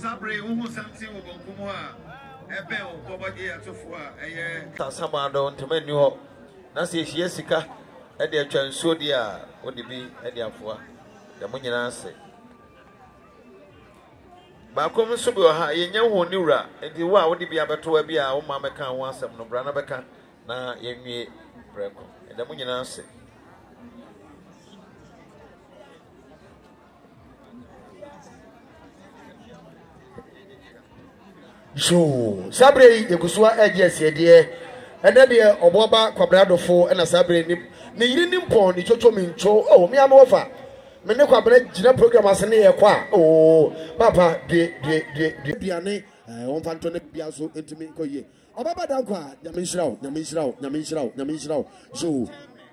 Sabre who something will come a bell bobby at so far a Samado to menu. Nancy Jessica at the Chansodia would be at the Afua. The Munyanase. Bakom Subuha, ye know Nura, and the wa would be able to be our mamma can want some no Branabeka, na ye Breco, and the Munyanase. So, Sabre, the Gusua edges, dear, and then the Oboba Quabrado for and a Sabre, the Indian pond, the Chochomin Cho, oh, me am over. Meneko Abred Gina program as an air qua, oh, Papa, de Piane, on Fantone Piasso, into me, Coye. Obaba Dagua, Yamishrao, so.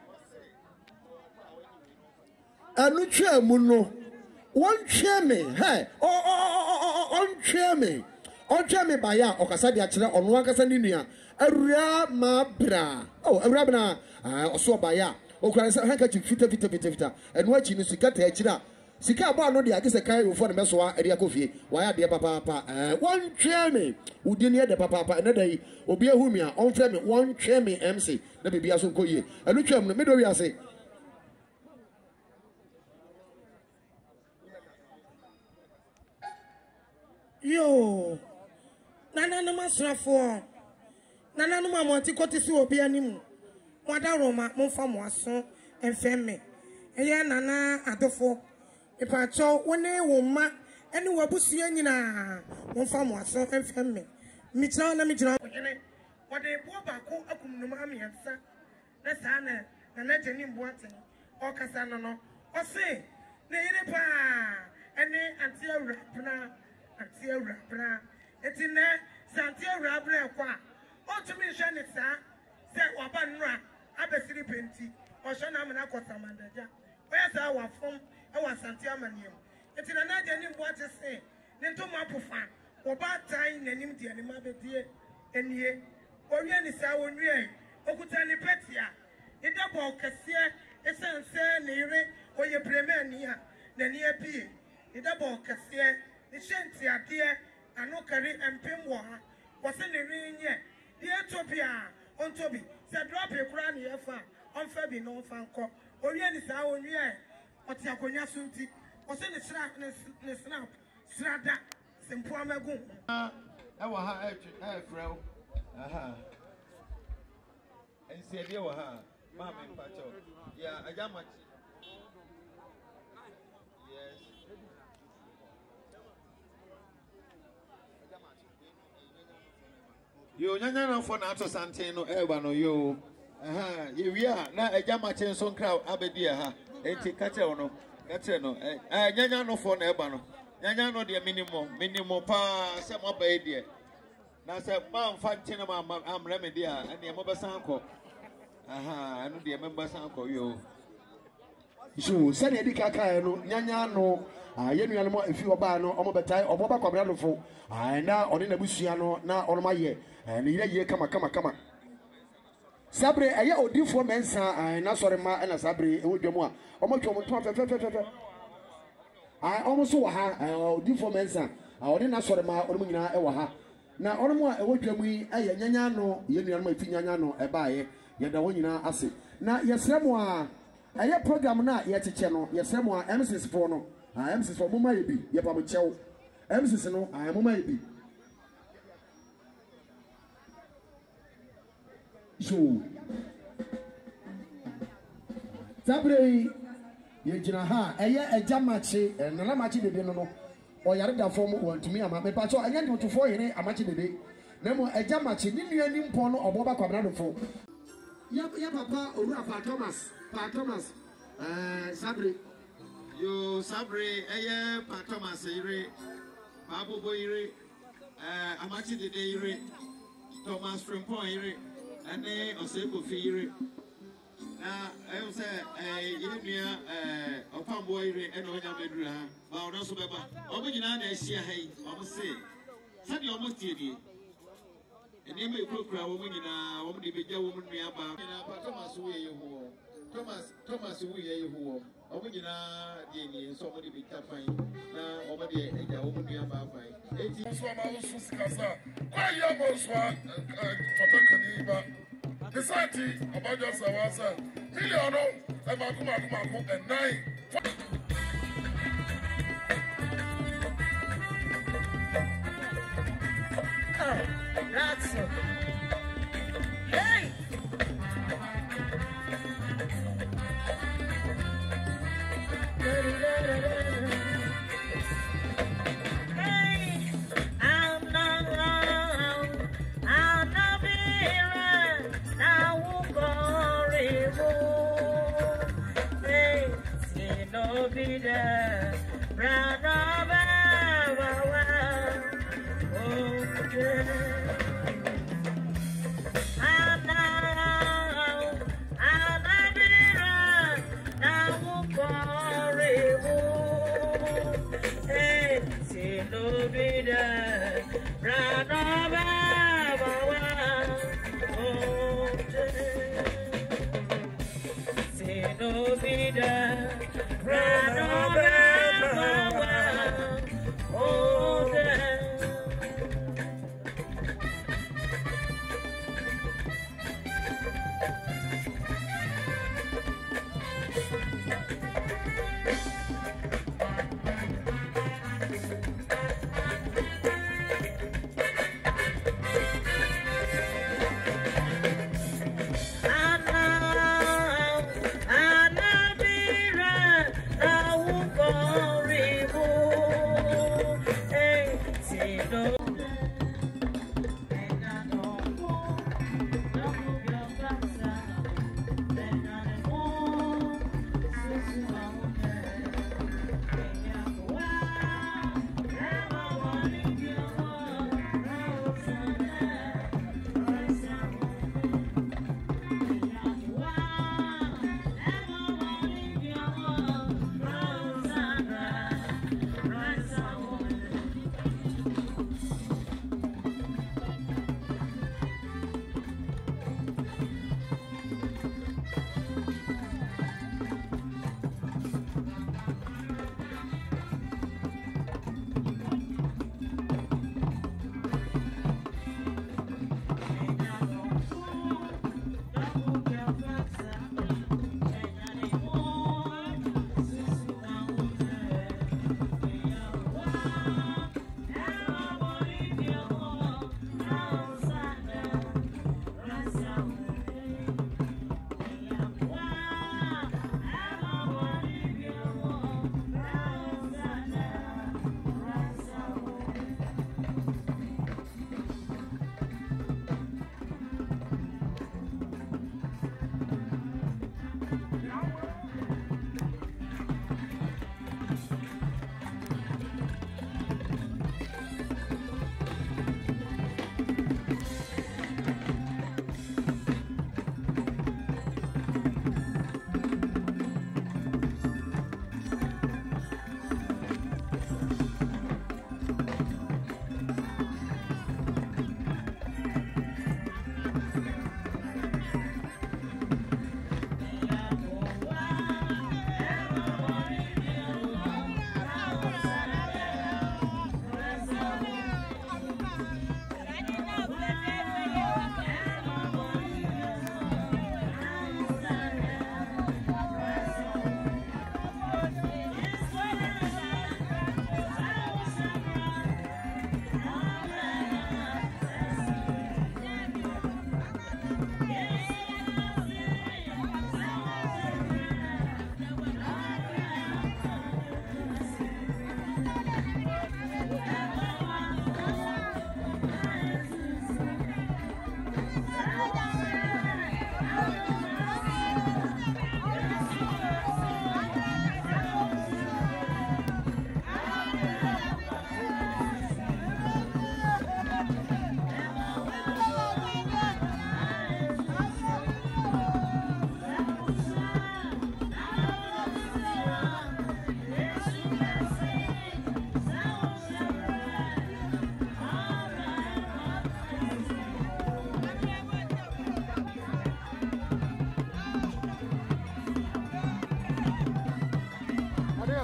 And no chair, Muno, one chair me, hey, on chair me. Oja me baya okasa de akire onu akasa ninia awura ma bra oh awura bna oso baya okura se hanka chi fita enu achi no sika ta akira sika abo no de agese kai ofo ne meso a ade akofie waya de papa won twe me udi ne de papa ene dai obi ehu mi a on fe me won twe me MC na bibia so nkoyie enu twam no me do wi ase yo Nana no masrafo Nana no mamonti kotisi obi animu wada Roma monfa mo aso enfemme eye nana adofo ipacho wone wo ma ene wabusua nyina monfa mo aso enfemme michira na michira wade bo bako akumnum amiansa na sana nana jeni mboate okasa no ose ne yire pa ene anti awura bra etine Santia Rabra qua. What to me, Shanisa? Say, Wabanra, Abesiri Penti, or Shanamana Cotamanda. Where's our from our Santia Manium? It's in another name what to say. Then to my pufan, or bad time, and him the animal dear, and ye, or Yanis our new, Okutani Petia. It double Cassia, a san near, or your premier near, the near P. It double Cassia, the Shantia dear. I no carry and Pimwa was in the ring yet. The Ethiopia on Toby said, drop a crown here on Fabi no Fanco, or Yanis our year, or Tiaconia Sunti, was in the snap, Strada, Simpuamago. Our Fro. Aha. And said, you are, Mamma and Pacho. Yeah, I got much. You nyanya for na to Santino no yo ye wi a na eja ma chen so crowd abedi ha enti kache no nyanya no for na eba no nyanya no de minimum pa se mo ba e de na se ma mfa chen ma amre me de a ene mo besan ko anu de member san ko yo so se na edika kai no nyanya no ye nuano mo efi oba no omo betai obo ba kwabra no fo na oni na busua no na ono ma ye ni ye kama Sabre eye odifo mensa na sore ma na Sabre e wodwam a omo twom to fe omo so wa ha odifo mensa oni na sore ma ono nyina e wa ha na ono mo a e wodwam yi eye nyanya no ye nuano ma efi nyanya no e ba ye ye da wo nyina ase na yesre mo a eye program na ye cheche no yesre mo a MCs for no MCs for mo ma ye bi ye pa mo chew MCs no mo ma ye bi so Sabre ye jina ha eye eja machi nana machi dede no o yare da form wantumi ama me pa so anya nto fo yene amachi dede na mo eja machi ni nua ni mpo no obo ba kwabra do fo ya papa owura pa Thomas Sabre yo Sabre eye pa Thomas ire babu boy ire amachi dede ire Thomas Frimpong ire ane oseko fiire na ayo se yenua opambo ire ene onya meduru ha ba ono so beba obo nyina na ahia hai obo se sadi obo tiedie ene me krokra wo nyina wo de beja wo nua ba nyina pa Thomas wo ye ho Thomas wo ye ho Omina, Jenny, somebody be tapping. Now, Omadi, and your woman be about fine. 80 Swama why you almost want Totokaniba? The Sati, about your Sawasa, Miliano, and Makumako, and 9. That's it. Hey! Hey! I'm not here. Now we'll go. Hey, see no be there. Run over.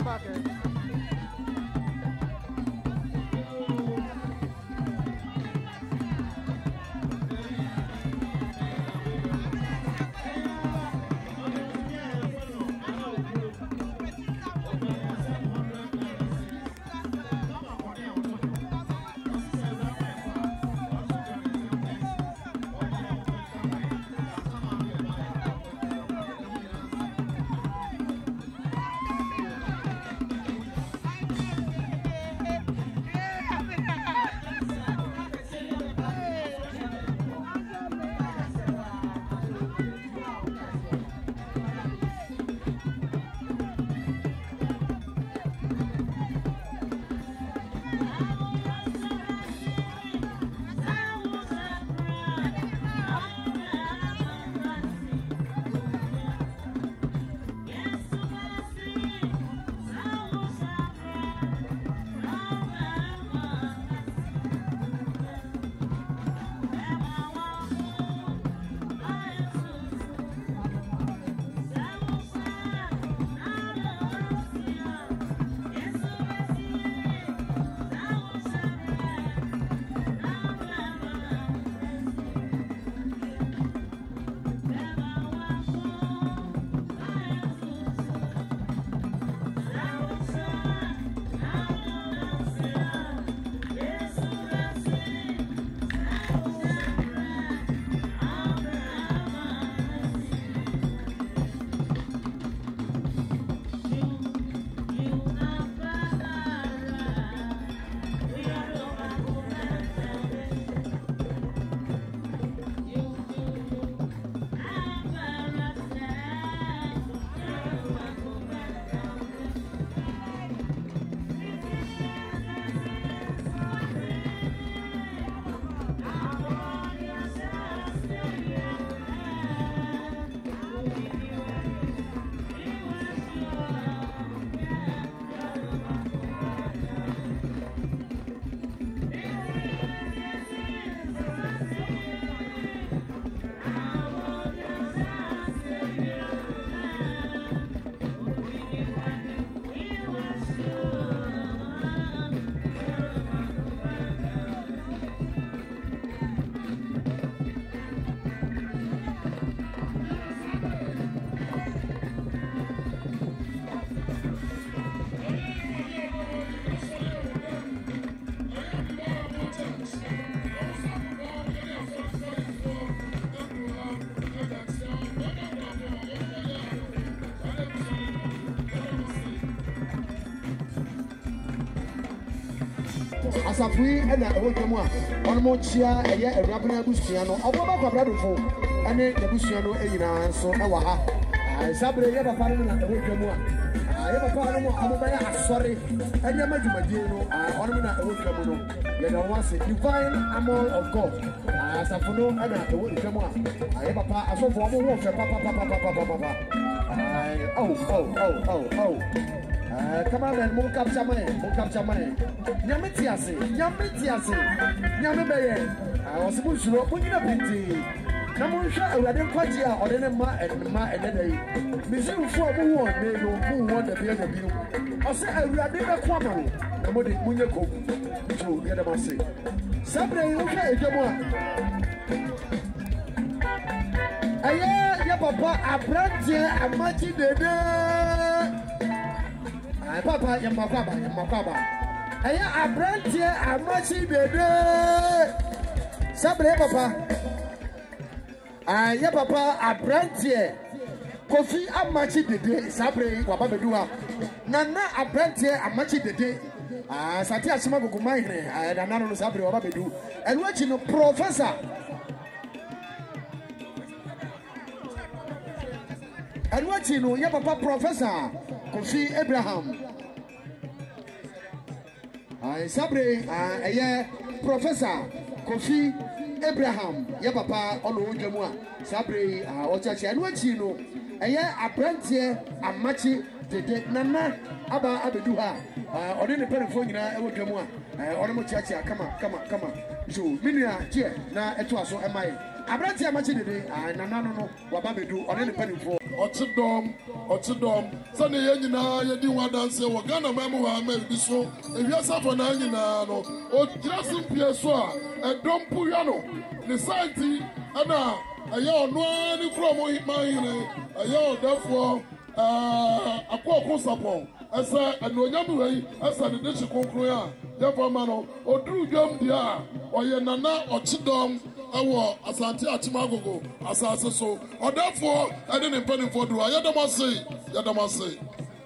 Asafui and I will come on more cheer a year a Rabina Busiano, or Baba Bradford, and then the Busiano, and so I Sabre ever found at the Wilkamua. I ever found I'm sorry, and Yamajumajino, I ornament the Wilkamuno. Yet I was a divine amor of God. As I follow and at the Wilkamua. I ever pass a form of Papa. Oh. Come on and move up some money. Yamitiasi. Yamibay. I was supposed to put in a pity. Namusha, I didn't quite hear or then ma and day. Museum for who want the beer of you. I say, I will never come. Nobody Munyako to get a massy. Sabre, okay, come on. Aye, papa, a brand here, a matchy the Papa, Yamaka. I a brand here, a matchy the Sabre, papa. Papa, a brand here. Kofi, a matchy the day, Sabre, Wababedua. Nana, a brand here, a matchy the day. Satia Smago mine, and another Sabre, Wababedu. And watching a professor. And watching your papa professor, Kofi Abraham. Sabre, Professor Kofi Abraham, your papa, Olo Jamua, Sabre, Ochachi, and watching a apprentice, a matchy, the Nana, Abba Abeduha, or in the Penifona, Ewo Jamua, or Mochacha, come on. So, Minia, dear, now it was so am I. Apprentice, a matchy, and Nano, Wababedu, or in the Penifo. Otidom Ochidom. Sunday Yenina, Yedi Wadanse, Wagana Mamu Hame, Biso, if you are suffering, no, or Jason Pieswa, and Dom Puyano, the society, and a yaw no any chromo hit mine, a yaw therefore, a poor sapon, as a no Yamu, as a dish concluya, therefore, Mano, or Drew Jom Dia, or Yanana, or Chidom. Awo asante atimagogo asase so therefore I didn't pay for do yadamase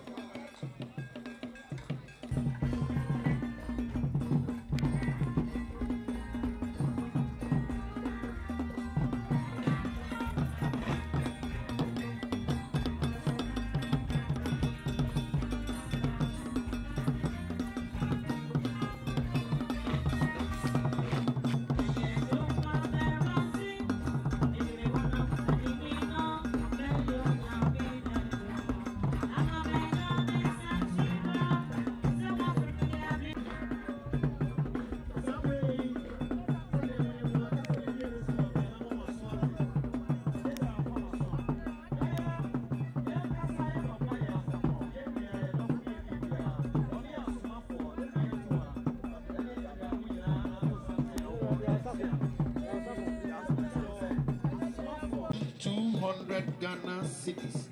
200 Ghana cities.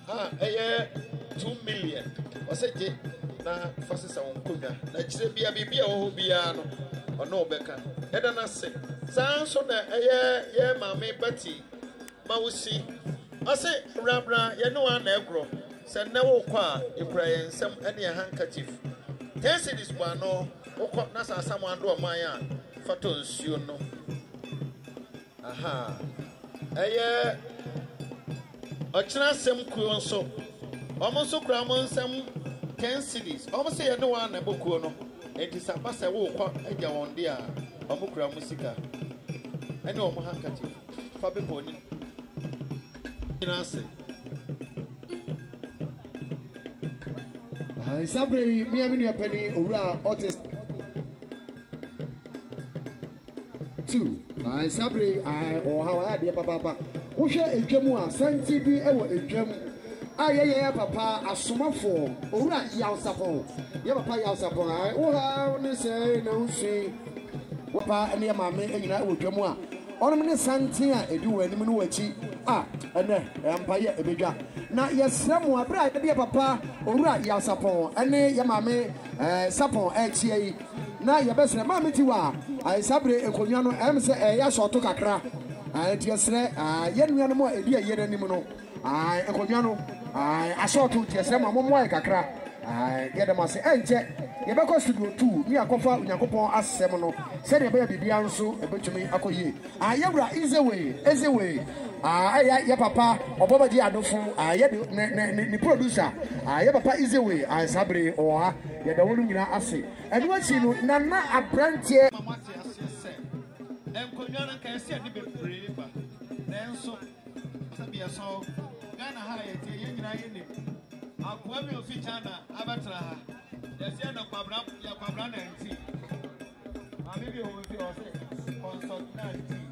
2 million. What's it? Na fasisa wonkonya. Na chire bia wo bia no. Ono obeka. Eda na se. Sanso na ye mame bati. Mawusi. Ase rabra ye no an egro. Se na wo kwa ekura ye nsem ene ye handkerchief. 10 cities kwa no. Wokọ na sasa mo ando oman ya. Fato nsuo no. Aha. Ochina sem kuo nso. Omo so kura mo nsem 10 cities. Omo se ye no one na bokuo no. Enti sapa se wo kwa agya won de a omo kura mo sika. Ene omo handkerchief. Fa be poni. Ina se. Sabre mi amini apani owura artist 2. Sabre o hawa de papa. Wo hwe edwam a santi bi e wo edwam. Ayeye papa asomafo owura yawsafo. Ye papa yawsafo wo ha ne se na usi. Wo pa ne mama enyina wo dwam a. Onom ne santi a edi wo anim no wachi. Ene empaye ebedwa. Na yesrem abra de papa owura yawsafo ene ye mama sapon echie yi. Na ye besre mama ti wa Sabre enkonwa no em se ya shoto kakra. Tiesre yenua no mo edi ayere nim no enkonwa no ashoto tiesre mo mo kakra yedamase enche yebeko studio 2 ni akofa unyakopon asem no se de be bibia nso ebetumi akoye yewura ezewe ya papa obobaji adofo ye ni producer ya papa ezewe Sabre oha yedawolu nyina ase enu achi no nana abrantie Enkonwana ka esi ade bebree ba nanso sabia so Ghana ha yete ye nyina ye nim akwa mi ofi China abatra ha yesi na kwabra na nti ami bi o fi o se consultant